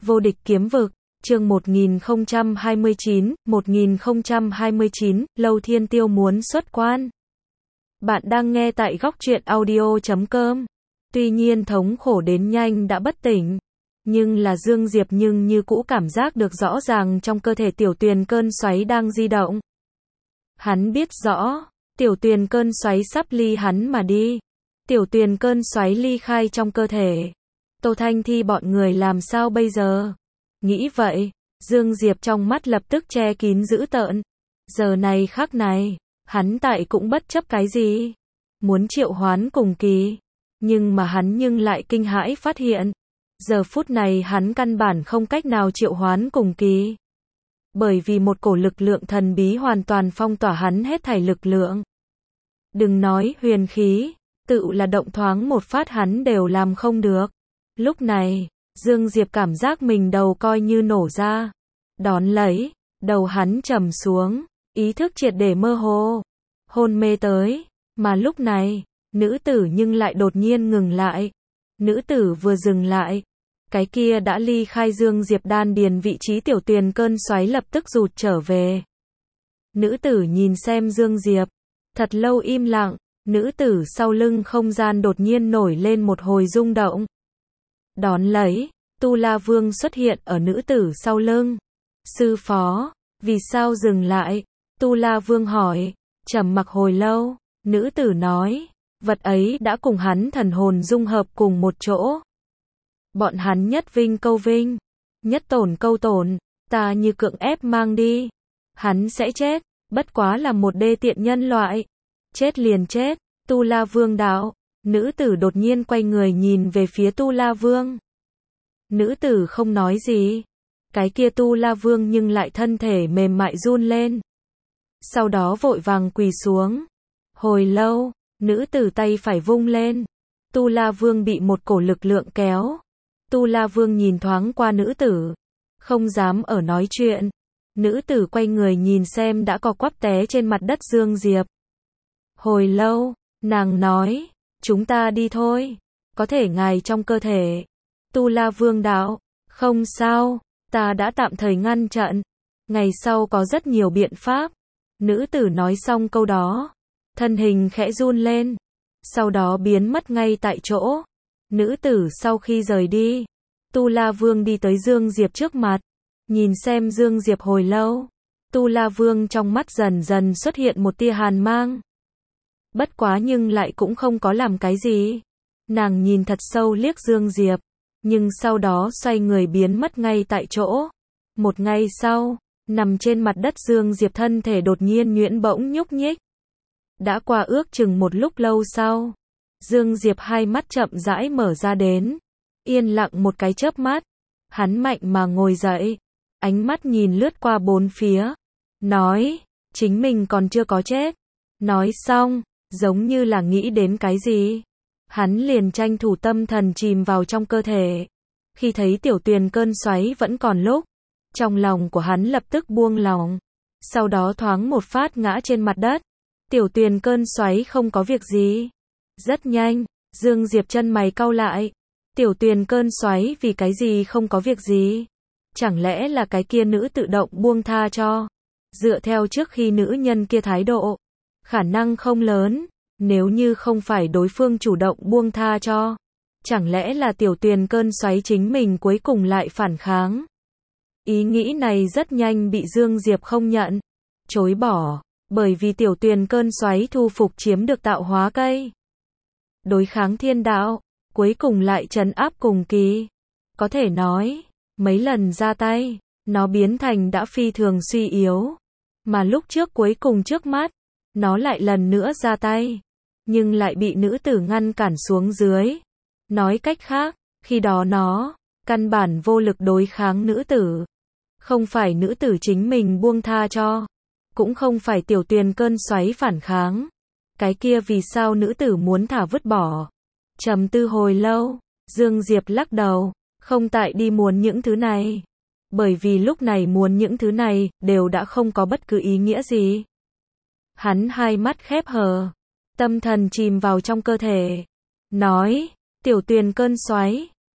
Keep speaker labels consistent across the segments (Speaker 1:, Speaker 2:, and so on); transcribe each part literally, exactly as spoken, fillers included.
Speaker 1: Vô địch kiếm vực, chương một nghìn không trăm hai mươi chín, một nghìn không trăm hai mươi chín, Lâu Thiên Tiêu muốn xuất quan. Bạn đang nghe tại góc truyện audio chấm com. Tuy nhiên thống khổ đến nhanh đã bất tỉnh, nhưng là Dương Diệp nhưng như cũ cảm giác được rõ ràng trong cơ thể tiểu tuyền cơn xoáy đang di động. Hắn biết rõ, tiểu tuyền cơn xoáy sắp ly hắn mà đi. Tiểu tuyền cơn xoáy ly khai trong cơ thể. Tô Thanh Thi bọn người làm sao bây giờ? Nghĩ vậy, Dương Diệp trong mắt lập tức che kín dữ tợn. Giờ này khắc này, hắn tại cũng bất chấp cái gì. Muốn triệu hoán cùng kỳ. Nhưng mà hắn nhưng lại kinh hãi phát hiện. Giờ phút này hắn căn bản không cách nào triệu hoán cùng kỳ. Bởi vì một cổ lực lượng thần bí hoàn toàn phong tỏa hắn hết thảy lực lượng. Đừng nói huyền khí, tự là động thoáng một phát hắn đều làm không được. Lúc này, Dương Diệp cảm giác mình đầu coi như nổ ra. Đón lấy, đầu hắn trầm xuống, ý thức triệt để mơ hồ, hôn mê tới. Mà lúc này, nữ tử nhưng lại đột nhiên ngừng lại. Nữ tử vừa dừng lại, cái kia đã ly khai Dương Diệp đan điền vị trí tiểu tuyền cơn xoáy lập tức rụt trở về. Nữ tử nhìn xem Dương Diệp, thật lâu im lặng. Nữ tử sau lưng không gian đột nhiên nổi lên một hồi rung động. Đón lấy, Tu La Vương xuất hiện ở nữ tử sau lưng. Sư phó, vì sao dừng lại? Tu La Vương hỏi. Trầm mặc hồi lâu, nữ tử nói, vật ấy đã cùng hắn thần hồn dung hợp cùng một chỗ. Bọn hắn nhất vinh câu vinh, nhất tổn câu tổn, ta như cưỡng ép mang đi. Hắn sẽ chết, bất quá là một đê tiện nhân loại. Chết liền chết, Tu La Vương đạo. Nữ tử đột nhiên quay người nhìn về phía Tu La Vương. Nữ tử không nói gì. Cái kia Tu La Vương nhưng lại thân thể mềm mại run lên. Sau đó vội vàng quỳ xuống. Hồi lâu, nữ tử tay phải vung lên. Tu La Vương bị một cổ lực lượng kéo. Tu La Vương nhìn thoáng qua nữ tử. Không dám ở nói chuyện. Nữ tử quay người nhìn xem đã co quắp té trên mặt đất Dương Diệp. Hồi lâu, nàng nói, chúng ta đi thôi, có thể ngài trong cơ thể. Tu La Vương đạo, không sao, ta đã tạm thời ngăn chặn, ngày sau có rất nhiều biện pháp. Nữ tử nói xong câu đó, thân hình khẽ run lên, sau đó biến mất ngay tại chỗ. Nữ tử sau khi rời đi, Tu La Vương đi tới Dương Diệp trước mặt, nhìn xem Dương Diệp hồi lâu. Tu La Vương trong mắt dần dần xuất hiện một tia hàn mang. Bất quá nhưng lại cũng không có làm cái gì. Nàng nhìn thật sâu liếc Dương Diệp, nhưng sau đó xoay người biến mất ngay tại chỗ. Một ngày sau, nằm trên mặt đất Dương Diệp thân thể đột nhiên nhuyễn bỗng nhúc nhích. Đã qua ước chừng một lúc lâu sau, Dương Diệp hai mắt chậm rãi mở ra đến. Yên lặng một cái chớp mắt, hắn mạnh mà ngồi dậy, ánh mắt nhìn lướt qua bốn phía, nói, chính mình còn chưa có chết. Nói xong, giống như là nghĩ đến cái gì, hắn liền tranh thủ tâm thần chìm vào trong cơ thể. Khi thấy tiểu tuyền cơn xoáy vẫn còn lúc, trong lòng của hắn lập tức buông lòng, sau đó thoáng một phát ngã trên mặt đất. Tiểu tuyền cơn xoáy không có việc gì. Rất nhanh, Dương Diệp chân mày cau lại. Tiểu tuyền cơn xoáy vì cái gì không có việc gì? Chẳng lẽ là cái kia nữ tự động buông tha cho? Dựa theo trước khi nữ nhân kia thái độ, khả năng không lớn. Nếu như không phải đối phương chủ động buông tha cho, chẳng lẽ là tiểu tuyền cơn xoáy chính mình cuối cùng lại phản kháng? Ý nghĩ này rất nhanh bị Dương Diệp không nhận, chối bỏ, bởi vì tiểu tuyền cơn xoáy thu phục chiếm được tạo hóa cây. Đối kháng thiên đạo, cuối cùng lại trấn áp cùng kỳ. Có thể nói, mấy lần ra tay, nó biến thành đã phi thường suy yếu. Mà lúc trước cuối cùng trước mắt, nó lại lần nữa ra tay, nhưng lại bị nữ tử ngăn cản xuống dưới. Nói cách khác, khi đó nó, căn bản vô lực đối kháng nữ tử. Không phải nữ tử chính mình buông tha cho, cũng không phải tiểu tuyền cơn xoáy phản kháng. Cái kia vì sao nữ tử muốn thả vứt bỏ? Trầm tư hồi lâu, Dương Diệp lắc đầu, không tại đi muốn những thứ này. Bởi vì lúc này muốn những thứ này, đều đã không có bất cứ ý nghĩa gì. Hắn hai mắt khép hờ, tâm thần chìm vào trong cơ thể. Nói, tiểu tuyền cơn xoáy,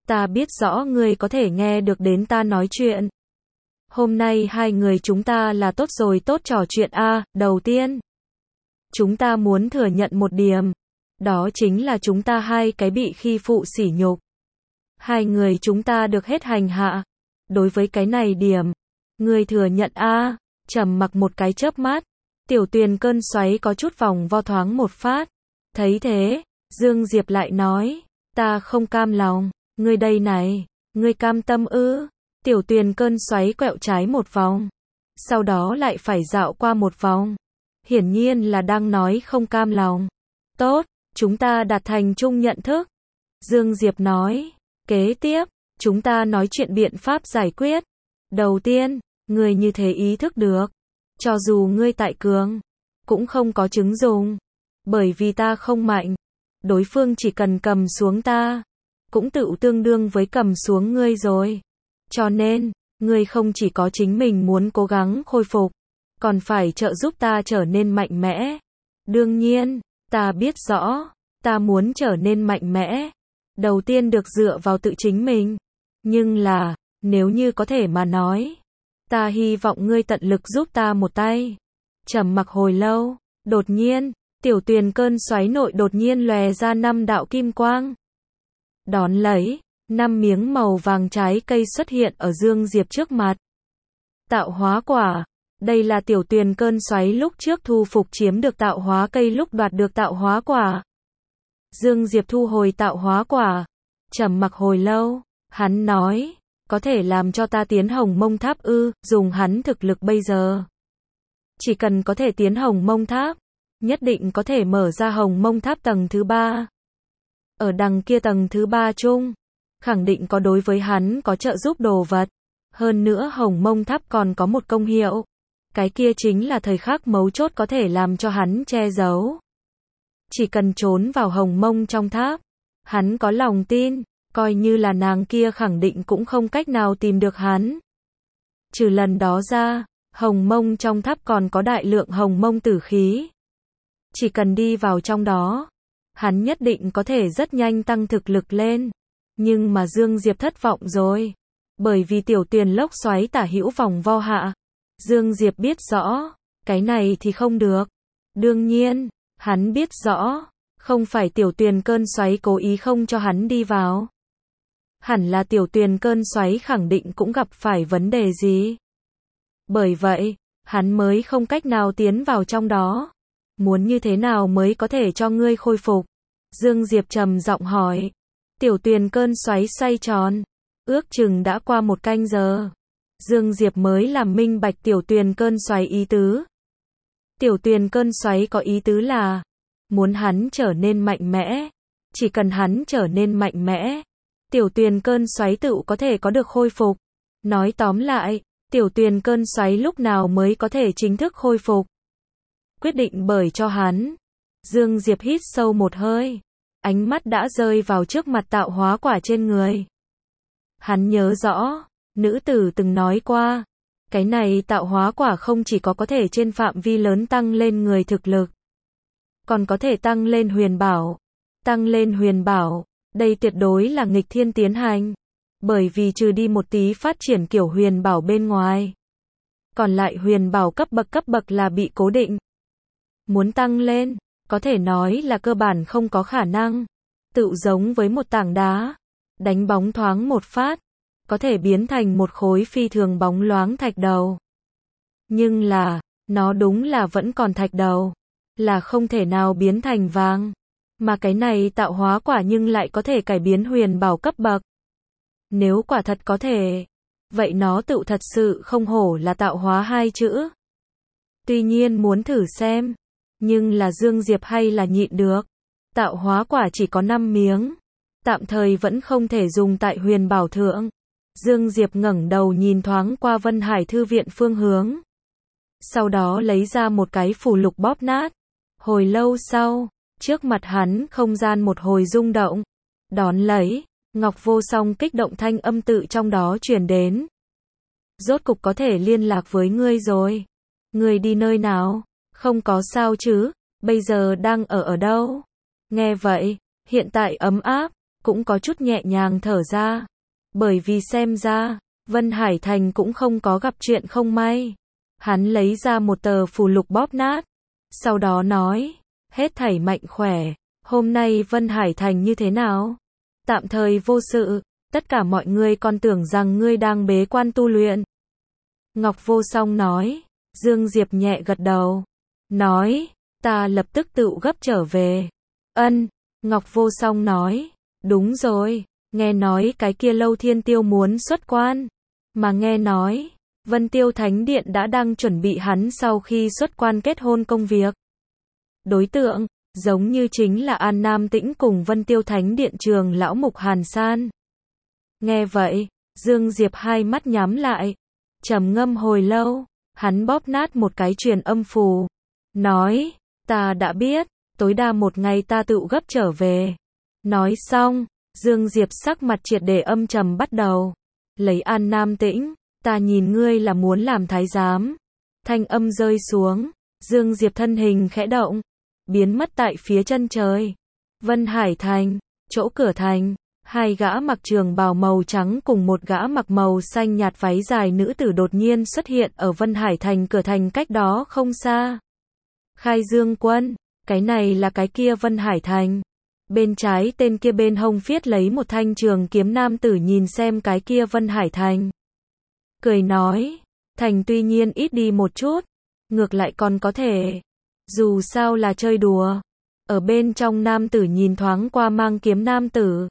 Speaker 1: Ta biết rõ ngươi có thể nghe được đến ta nói chuyện. Hôm nay hai người chúng ta là tốt rồi tốt trò chuyện a, à, đầu tiên. Chúng ta muốn thừa nhận một điểm. Đó chính là chúng ta hai cái bị khi phụ sỉ nhục. Hai người chúng ta được hết hành hạ. Đối với cái này điểm. Ngươi thừa nhận a, à, trầm mặc một cái chớp mắt. Tiểu Tuyền cơn xoáy có chút vòng vo thoáng một phát. Thấy thế, Dương Diệp lại nói. Ta không cam lòng. Ngươi đây này. Ngươi cam tâm ư? Tiểu Tuyền cơn xoáy quẹo trái một vòng. Sau đó lại phải dạo qua một vòng. Hiển nhiên là đang nói không cam lòng. Tốt, chúng ta đạt thành chung nhận thức. Dương Diệp nói. Kế tiếp, chúng ta nói chuyện biện pháp giải quyết. Đầu tiên, ngươi như thế ý thức được. Cho dù ngươi tại cường, cũng không có chứng dùng. Bởi vì ta không mạnh. Đối phương chỉ cần cầm xuống ta, cũng tự tương đương với cầm xuống ngươi rồi. Cho nên, ngươi không chỉ có chính mình muốn cố gắng khôi phục, còn phải trợ giúp ta trở nên mạnh mẽ. Đương nhiên, ta biết rõ, ta muốn trở nên mạnh mẽ. Đầu tiên được dựa vào tự chính mình. Nhưng là, nếu như có thể mà nói, ta hy vọng ngươi tận lực giúp ta một tay. Trầm mặc hồi lâu, đột nhiên, Tiểu Tuyền cơn xoáy nội đột nhiên lòe ra năm đạo kim quang. Đón lấy, năm miếng màu vàng trái cây xuất hiện ở Dương Diệp trước mặt. Tạo hóa quả. Đây là Tiểu Tuyền cơn xoáy lúc trước thu phục chiếm được tạo hóa cây lúc đoạt được tạo hóa quả. Dương Diệp thu hồi tạo hóa quả. Trầm mặc hồi lâu, hắn nói, có thể làm cho ta tiến Hồng Mông Tháp ư? Dùng hắn thực lực bây giờ, chỉ cần có thể tiến Hồng Mông Tháp, nhất định có thể mở ra Hồng Mông Tháp tầng thứ ba. Ở đằng kia tầng thứ ba chung, khẳng định có đối với hắn có trợ giúp đồ vật. Hơn nữa Hồng Mông Tháp còn có một công hiệu. Cái kia chính là thời khắc mấu chốt có thể làm cho hắn che giấu. Chỉ cần trốn vào Hồng Mông trong tháp, hắn có lòng tin, coi như là nàng kia khẳng định cũng không cách nào tìm được hắn. Trừ lần đó ra, Hồng Mông trong tháp còn có đại lượng Hồng Mông tử khí. Chỉ cần đi vào trong đó, hắn nhất định có thể rất nhanh tăng thực lực lên. Nhưng mà Dương Diệp thất vọng rồi. Bởi vì Tiểu Tuyền lốc xoáy tả hữu vòng vo hạ. Dương Diệp biết rõ, cái này thì không được. Đương nhiên, hắn biết rõ, không phải Tiểu Tuyền cơn xoáy cố ý không cho hắn đi vào. Hẳn là Tiểu Tuyền cơn xoáy khẳng định cũng gặp phải vấn đề gì. Bởi vậy, hắn mới không cách nào tiến vào trong đó. Muốn như thế nào mới có thể cho ngươi khôi phục? Dương Diệp trầm giọng hỏi. Tiểu Tuyền cơn xoáy xoay tròn. Ước chừng đã qua một canh giờ. Dương Diệp mới làm minh bạch Tiểu Tuyền cơn xoáy ý tứ. Tiểu Tuyền cơn xoáy có ý tứ là muốn hắn trở nên mạnh mẽ. Chỉ cần hắn trở nên mạnh mẽ, Tiểu Tuyền cơn xoáy tự có thể có được khôi phục. Nói tóm lại, Tiểu Tuyền cơn xoáy lúc nào mới có thể chính thức khôi phục? Quyết định bởi cho hắn. Dương Diệp hít sâu một hơi. Ánh mắt đã rơi vào trước mặt tạo hóa quả trên người. Hắn nhớ rõ, nữ tử từng nói qua, cái này tạo hóa quả không chỉ có có thể trên phạm vi lớn tăng lên người thực lực, còn có thể tăng lên huyền bảo. Tăng lên huyền bảo, đây tuyệt đối là nghịch thiên tiến hành. Bởi vì trừ đi một tí phát triển kiểu huyền bảo bên ngoài, còn lại huyền bảo cấp bậc cấp bậc là bị cố định. Muốn tăng lên, có thể nói là cơ bản không có khả năng. Tự giống với một tảng đá, đánh bóng thoáng một phát, có thể biến thành một khối phi thường bóng loáng thạch đầu. Nhưng là, nó đúng là vẫn còn thạch đầu, là không thể nào biến thành vàng. Mà cái này tạo hóa quả nhưng lại có thể cải biến huyền bảo cấp bậc. Nếu quả thật có thể, vậy nó tự thật sự không hổ là tạo hóa hai chữ. Tuy nhiên muốn thử xem, nhưng là Dương Diệp hay là nhịn được. Tạo hóa quả chỉ có năm miếng, tạm thời vẫn không thể dùng tại huyền bảo thượng. Dương Diệp ngẩng đầu nhìn thoáng qua Vân Hải Thư viện phương hướng. Sau đó lấy ra một cái phù lục bóp nát. Hồi lâu sau, trước mặt hắn không gian một hồi rung động. Đón lấy, Ngọc Vô Song kích động thanh âm tự trong đó truyền đến. Rốt cục có thể liên lạc với ngươi rồi. Ngươi đi nơi nào? Không có sao chứ? Bây giờ đang ở ở đâu? Nghe vậy, hiện tại ấm áp, cũng có chút nhẹ nhàng thở ra. Bởi vì xem ra, Vân Hải Thành cũng không có gặp chuyện không may. Hắn lấy ra một tờ phù lục bóp nát. Sau đó nói, hết thảy mạnh khỏe, hôm nay Vân Hải Thành như thế nào? Tạm thời vô sự, tất cả mọi người còn tưởng rằng ngươi đang bế quan tu luyện. Ngọc Vô Song nói, Dương Diệp nhẹ gật đầu. Nói, ta lập tức tự gấp trở về. Ân, Ngọc Vô Song nói, đúng rồi, nghe nói cái kia Lâu Thiên Tiêu muốn xuất quan. Mà nghe nói, Vân Tiêu Thánh Điện đã đang chuẩn bị hắn sau khi xuất quan kết hôn công việc. Đối tượng, giống như chính là An Nam Tĩnh cùng Vân Tiêu Thánh Điện trường lão Mục Hàn San. Nghe vậy, Dương Diệp hai mắt nhắm lại. Trầm ngâm hồi lâu, hắn bóp nát một cái truyền âm phù. Nói, ta đã biết, tối đa một ngày ta tự gấp trở về. Nói xong, Dương Diệp sắc mặt triệt để âm trầm bắt đầu. Lấy An Nam Tĩnh, ta nhìn ngươi là muốn làm thái giám. Thanh âm rơi xuống, Dương Diệp thân hình khẽ động, biến mất tại phía chân trời. Vân Hải Thành, chỗ cửa thành, hai gã mặc trường bào màu trắng cùng một gã mặc màu xanh nhạt váy dài nữ tử đột nhiên xuất hiện ở Vân Hải Thành cửa thành cách đó không xa. Khai Dương Quân, cái này là cái kia Vân Hải Thành. Bên trái tên kia bên hông viết lấy một thanh trường kiếm nam tử nhìn xem cái kia Vân Hải Thành. Cười nói, thành tuy nhiên ít đi một chút, ngược lại còn có thể. Dù sao là chơi đùa. Ở bên trong nam tử nhìn thoáng qua mang kiếm nam tử.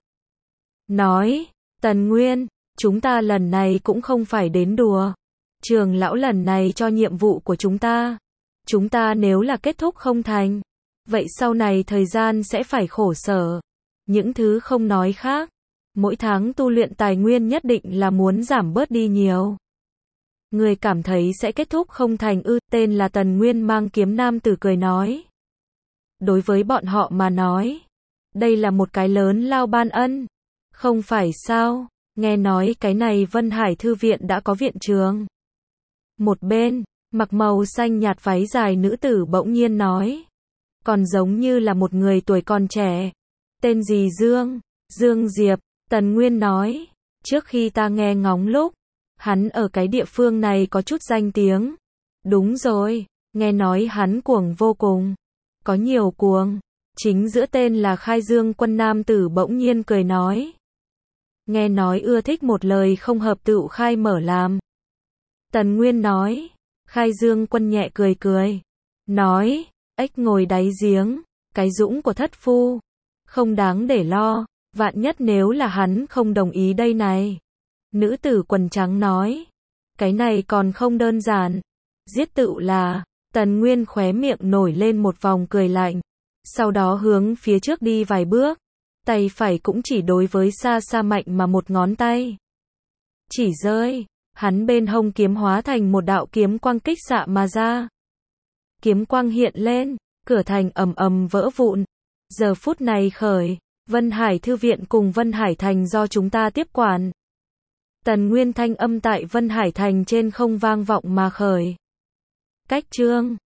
Speaker 1: Nói, Tần Nguyên, chúng ta lần này cũng không phải đến đùa. Trường lão lần này cho nhiệm vụ của chúng ta. Chúng ta nếu là kết thúc không thành, vậy sau này thời gian sẽ phải khổ sở. Những thứ không nói khác, mỗi tháng tu luyện tài nguyên nhất định là muốn giảm bớt đi nhiều. Người cảm thấy sẽ kết thúc không thành ư? Tên là Tần Nguyên mang kiếm nam tử cười nói. Đối với bọn họ mà nói, đây là một cái lớn lao ban ân. Không phải sao, nghe nói cái này Vân Hải Thư viện đã có viện trường. Một bên, mặc màu xanh nhạt váy dài nữ tử bỗng nhiên nói. Còn giống như là một người tuổi còn trẻ. Tên gì Dương? Dương Diệp, Tần Nguyên nói. Trước khi ta nghe ngóng lúc, hắn ở cái địa phương này có chút danh tiếng. Đúng rồi, nghe nói hắn cuồng vô cùng. Có nhiều cuồng. Chính giữa tên là Khai Dương Quân nam tử bỗng nhiên cười nói. Nghe nói ưa thích một lời không hợp tự khai mở làm. Tần Nguyên nói. Khai Dương Quân nhẹ cười cười. Nói, ếch ngồi đáy giếng, cái dũng của thất phu. Không đáng để lo, vạn nhất nếu là hắn không đồng ý đây này. Nữ tử quần trắng nói. Cái này còn không đơn giản. Giết tự là, Tần Nguyên khóe miệng nổi lên một vòng cười lạnh. Sau đó hướng phía trước đi vài bước. Tay phải cũng chỉ đối với xa xa mạnh mà một ngón tay. Chỉ rơi, hắn bên hông kiếm hóa thành một đạo kiếm quang kích xạ mà ra. Kiếm quang hiện lên, cửa thành ầm ầm vỡ vụn. Giờ phút này khởi, Vân Hải Thư viện cùng Vân Hải Thành do chúng ta tiếp quản. Tần Nguyên thanh âm tại Vân Hải Thành trên không vang vọng mà khởi. Cách chương